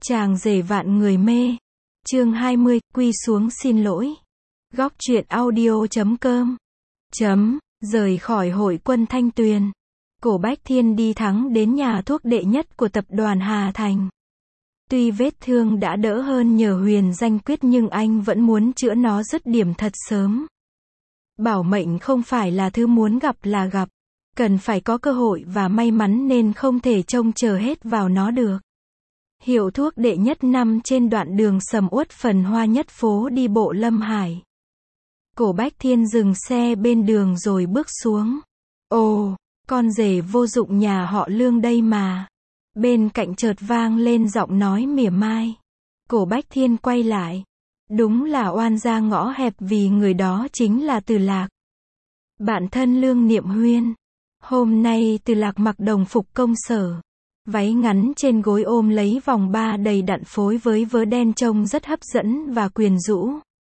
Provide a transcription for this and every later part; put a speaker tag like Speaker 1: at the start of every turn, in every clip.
Speaker 1: Chàng rể vạn người mê. Chương 20, quy xuống xin lỗi. Góc truyện audio.com. Rời khỏi hội quân Thanh Tuyền. Cổ Bách Thiên đi thẳng đến nhà thuốc đệ nhất của tập đoàn Hà Thành. Tuy vết thương đã đỡ hơn nhờ huyền danh quyết nhưng anh vẫn muốn chữa nó dứt điểm thật sớm. Bảo mệnh không phải là thứ muốn gặp là gặp. Cần phải có cơ hội và may mắn nên không thể trông chờ hết vào nó được. Hiệu thuốc đệ nhất nằm trên đoạn đường sầm uất phần hoa nhất phố đi bộ Lâm Hải. Cổ Bách Thiên dừng xe bên đường rồi bước xuống. Ồ, con rể vô dụng nhà họ Lương đây mà. Bên cạnh chợt vang lên giọng nói mỉa mai. Cổ Bách Thiên quay lại. Đúng là oan gia ngõ hẹp vì người đó chính là Từ Lạc. Bạn thân Lương Niệm Huyên. Hôm nay Từ Lạc mặc đồng phục công sở. Váy ngắn trên gối ôm lấy vòng ba đầy đặn phối với vớ đen trông rất hấp dẫn và quyến rũ.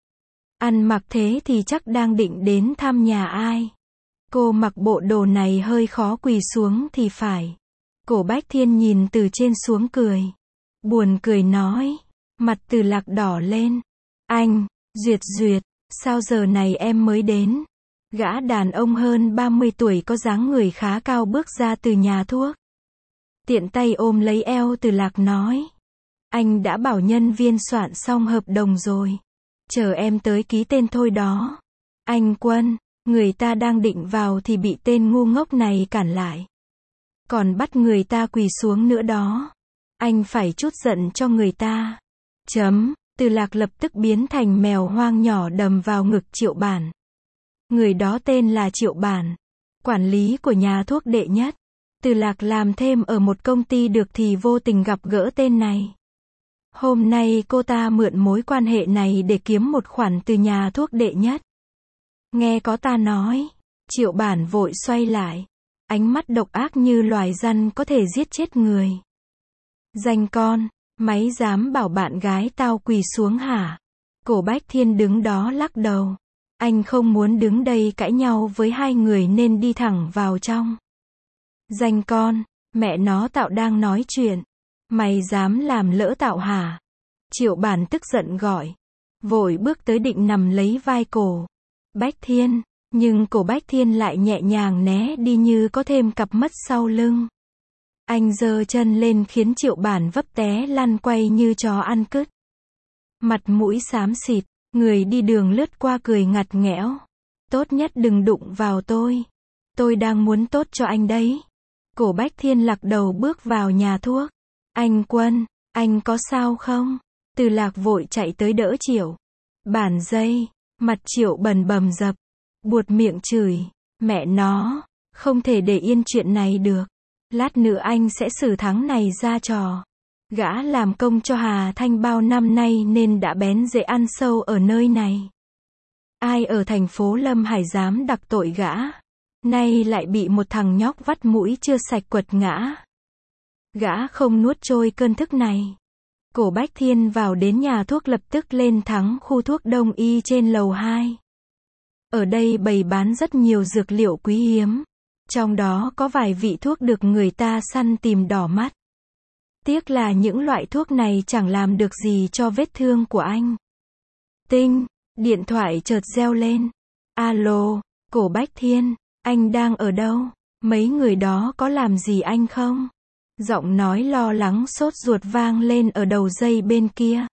Speaker 1: Ăn mặc thế thì chắc đang định đến thăm nhà ai. Cô mặc bộ đồ này hơi khó quỳ xuống thì phải. Cổ Bách Thiên nhìn từ trên xuống cười. Buồn cười nói. Mặt Từ Lạc đỏ lên. Anh, Duyệt, sao giờ này em mới đến? Gã đàn ông hơn 30 tuổi có dáng người khá cao bước ra từ nhà thuốc. Tiện tay ôm lấy eo Từ Lạc nói. Anh đã bảo nhân viên soạn xong hợp đồng rồi. Chờ em tới ký tên thôi đó. Anh Quân, người ta đang định vào thì bị tên ngu ngốc này cản lại. Còn bắt người ta quỳ xuống nữa đó. Anh phải trút giận cho người ta. Từ Lạc lập tức biến thành mèo hoang nhỏ đầm vào ngực Triệu Bản. Người đó tên là Triệu Bản, quản lý của nhà thuốc đệ nhất. Từ Lạc làm thêm ở một công ty được thì vô tình gặp gỡ tên này. Hôm nay cô ta mượn mối quan hệ này để kiếm một khoản từ nhà thuốc đệ nhất. Nghe có ta nói, Triệu Bản vội xoay lại. Ánh mắt độc ác như loài rắn có thể giết chết người. Danh con, mày dám bảo bạn gái tao quỳ xuống hả? Cổ Bách Thiên đứng đó lắc đầu. Anh không muốn đứng đây cãi nhau với hai người nên đi thẳng vào trong. Danh con, mẹ nó Tạo đang nói chuyện. Mày dám làm lỡ Tạo hả? Triệu Bản tức giận gọi. Vội bước tới định nằm lấy vai cổ Bách Thiên, nhưng cổ Bách Thiên lại nhẹ nhàng né đi như có thêm cặp mắt sau lưng. Anh giơ chân lên khiến Triệu Bản vấp té lăn quay như chó ăn cứt. Mặt mũi xám xịt, người đi đường lướt qua cười ngặt nghẽo. Tốt nhất đừng đụng vào tôi. Tôi đang muốn tốt cho anh đấy. Cổ Bách Thiên lắc đầu bước vào nhà thuốc. Anh Quân, anh có sao không? Từ Lạc vội chạy tới đỡ Triệu Bản dây. Mặt Triệu bần bầm dập. Buột miệng chửi. Mẹ nó, không thể để yên chuyện này được. Lát nữa anh sẽ xử thắng này ra trò. Gã làm công cho Hà Thanh bao năm nay nên đã bén rễ ăn sâu ở nơi này. Ai ở thành phố Lâm Hải dám đặc tội gã. Nay lại bị một thằng nhóc vắt mũi chưa sạch quật ngã. Gã không nuốt trôi cơn thức này. Cổ Bách Thiên vào đến nhà thuốc lập tức lên thẳng khu thuốc đông y trên lầu 2. Ở đây bày bán rất nhiều dược liệu quý hiếm. Trong đó có vài vị thuốc được người ta săn tìm đỏ mắt. Tiếc là những loại thuốc này chẳng làm được gì cho vết thương của anh. Tinh, điện thoại chợt reo lên. Alo, Cổ Bách Thiên, anh đang ở đâu? Mấy người đó có làm gì anh không? Giọng nói lo lắng sốt ruột vang lên ở đầu dây bên kia.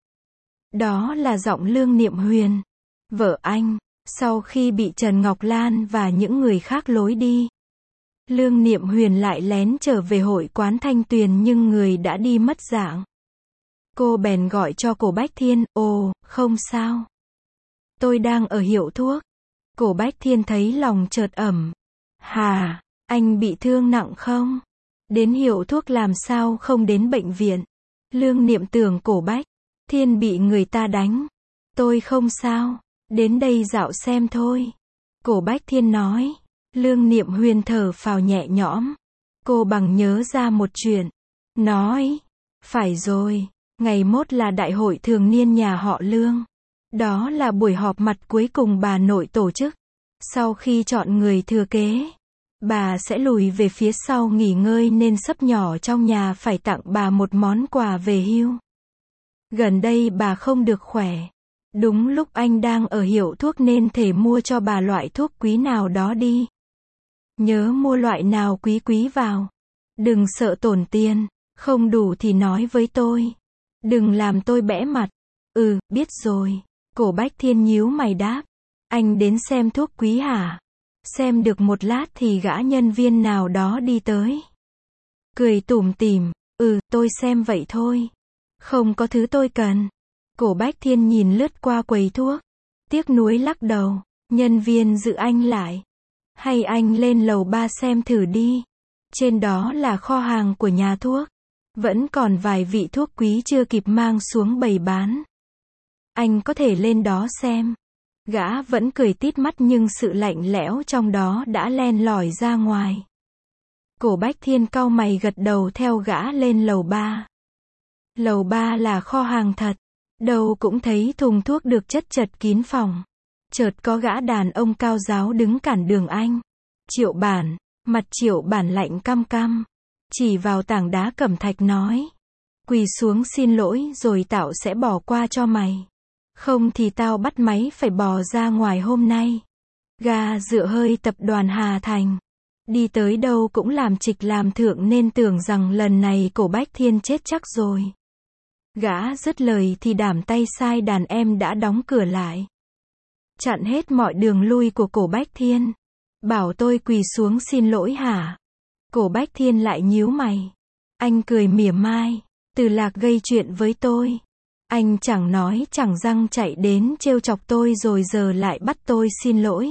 Speaker 1: Đó là giọng Lương Niệm Huyền, vợ anh, sau khi bị Trần Ngọc Lan và những người khác lối đi. Lương Niệm Huyền lại lén trở về hội quán Thanh Tuyền nhưng người đã đi mất dạng. Cô bèn gọi cho Cổ Bách Thiên. Ồ, không sao. Tôi đang ở hiệu thuốc. Cổ Bách Thiên thấy lòng chợt ẩm. Hà, anh bị thương nặng không? Đến hiệu thuốc làm sao không đến bệnh viện? Lương Niệm tưởng Cổ Bách Thiên bị người ta đánh. Tôi không sao. Đến đây dạo xem thôi. Cổ Bách Thiên nói. Lương Niệm Huyền thở phào nhẹ nhõm. Cô bằng nhớ ra một chuyện. Nói. Phải rồi. Ngày mốt là đại hội thường niên nhà họ Lương. Đó là buổi họp mặt cuối cùng bà nội tổ chức. Sau khi chọn người thừa kế, bà sẽ lùi về phía sau nghỉ ngơi nên sấp nhỏ trong nhà phải tặng bà một món quà về hưu. Gần đây bà không được khỏe. Đúng lúc anh đang ở hiệu thuốc nên thể mua cho bà loại thuốc quý nào đó đi. Nhớ mua loại nào quý quý vào. Đừng sợ tổn tiền, không đủ thì nói với tôi. Đừng làm tôi bẽ mặt. Ừ, biết rồi. Cổ Bách Thiên nhíu mày đáp. Anh đến xem thuốc quý hả? Xem được một lát thì gã nhân viên nào đó đi tới. Cười tủm tỉm. Ừ, tôi xem vậy thôi. Không có thứ tôi cần. Cổ Bách Thiên nhìn lướt qua quầy thuốc. Tiếc nuối lắc đầu. Nhân viên giữ anh lại. Hay anh lên lầu 3 xem thử đi. Trên đó là kho hàng của nhà thuốc. Vẫn còn vài vị thuốc quý chưa kịp mang xuống bày bán. Anh có thể lên đó xem. Gã vẫn cười tít mắt nhưng sự lạnh lẽo trong đó đã len lỏi ra ngoài. Cổ Bách Thiên cau mày gật đầu theo gã lên lầu 3. Lầu 3 là kho hàng thật. Đâu cũng thấy thùng thuốc được chất chật kín phòng. Chợt có gã đàn ông cao ráo đứng cản đường anh. Triệu Bản, mặt Triệu Bản lạnh căm căm. Chỉ vào tảng đá cẩm thạch nói. Quỳ xuống xin lỗi rồi tao sẽ bỏ qua cho mày. Không thì tao bắt máy phải bò ra ngoài hôm nay. Gà dựa hơi tập đoàn Hà Thành. Đi tới đâu cũng làm trịch làm thượng nên tưởng rằng lần này Cổ Bách Thiên chết chắc rồi. Gã dứt lời thì đảm tay sai đàn em đã đóng cửa lại. Chặn hết mọi đường lui của Cổ Bách Thiên. Bảo tôi quỳ xuống xin lỗi hả? Cổ Bách Thiên lại nhíu mày. Anh cười mỉa mai. Từ Lạc gây chuyện với tôi. Anh chẳng nói chẳng rằng chạy đến trêu chọc tôi rồi giờ lại bắt tôi xin lỗi.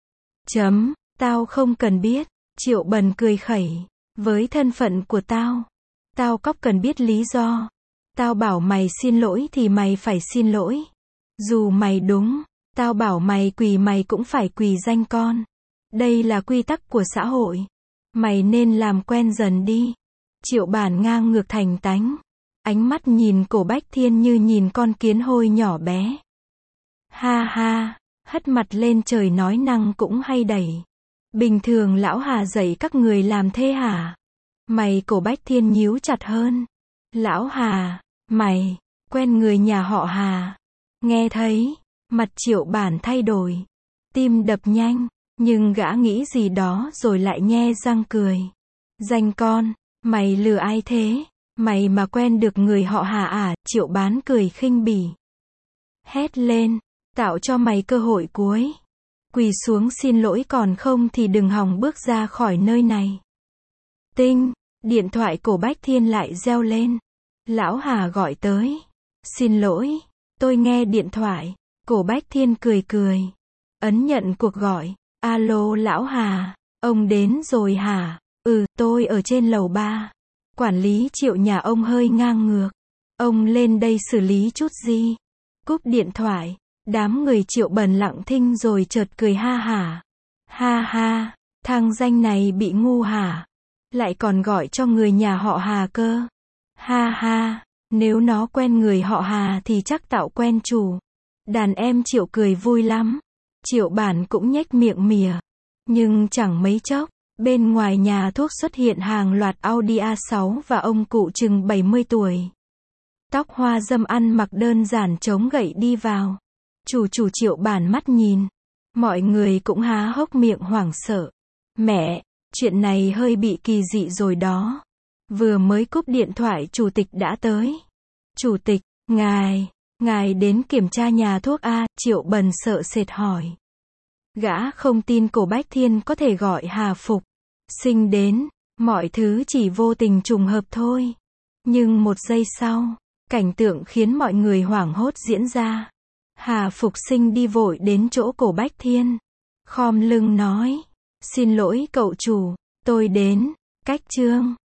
Speaker 1: Tao không cần biết. Triệu Bần cười khẩy. Với thân phận của tao cóc cần biết lý do. Tao bảo mày xin lỗi thì mày phải xin lỗi. Dù mày đúng, tao bảo mày quỳ mày cũng phải quỳ danh con. Đây là quy tắc của xã hội. Mày nên làm quen dần đi. Triệu Bản ngang ngược thành tánh. Ánh mắt nhìn Cổ Bách Thiên như nhìn con kiến hôi nhỏ bé. Ha ha, hất mặt lên trời nói năng cũng hay đẩy. Bình thường lão Hà dạy các người làm thế hả? Mày Cổ Bách Thiên nhíu chặt hơn. Lão Hà, mày, quen người nhà họ Hà. Nghe thấy, mặt Triệu Bản thay đổi. Tim đập nhanh, nhưng gã nghĩ gì đó rồi lại nhe răng cười. Danh con, mày lừa ai thế? Mày mà quen được người họ Hà à? Triệu Bán cười khinh bỉ. Hét lên, tạo cho mày cơ hội cuối. Quỳ xuống xin lỗi còn không thì đừng hòng bước ra khỏi nơi này. Tinh, điện thoại Cổ Bách Thiên lại reo lên. Lão Hà gọi tới. Xin lỗi, tôi nghe điện thoại. Cổ Bách Thiên cười cười. Ấn nhận cuộc gọi. Alo lão Hà, ông đến rồi hả? Ừ, tôi ở trên lầu 3. Quản lý Triệu nhà ông hơi ngang ngược. Ông lên đây xử lý chút gì? Cúp điện thoại. Đám người Triệu bần lặng thinh rồi chợt cười ha hả. Ha ha, thằng danh này bị ngu hả? Lại còn gọi cho người nhà họ Hà cơ. Ha ha, nếu nó quen người họ Hà thì chắc tạo quen chủ. Đàn em Triệu cười vui lắm. Triệu Bản cũng nhếch miệng mỉa. Nhưng chẳng mấy chốc, bên ngoài nhà thuốc xuất hiện hàng loạt Audi A6 và ông cụ chừng 70 tuổi. Tóc hoa râm ăn mặc đơn giản chống gậy đi vào. Chủ Triệu Bản mắt nhìn. Mọi người cũng há hốc miệng hoảng sợ. Mẹ, chuyện này hơi bị kỳ dị rồi đó. Vừa mới cúp điện thoại chủ tịch đã tới. Chủ tịch, ngài đến kiểm tra nhà thuốc A, Triệu Bần sợ sệt hỏi. Gã không tin Cổ Bách Thiên có thể gọi Hà Phục Sinh đến, mọi thứ chỉ vô tình trùng hợp thôi. Nhưng một giây sau, cảnh tượng khiến mọi người hoảng hốt diễn ra. Hà Phục Sinh đi vội đến chỗ Cổ Bách Thiên. Khom lưng nói, xin lỗi cậu chủ, tôi đến, cách chương.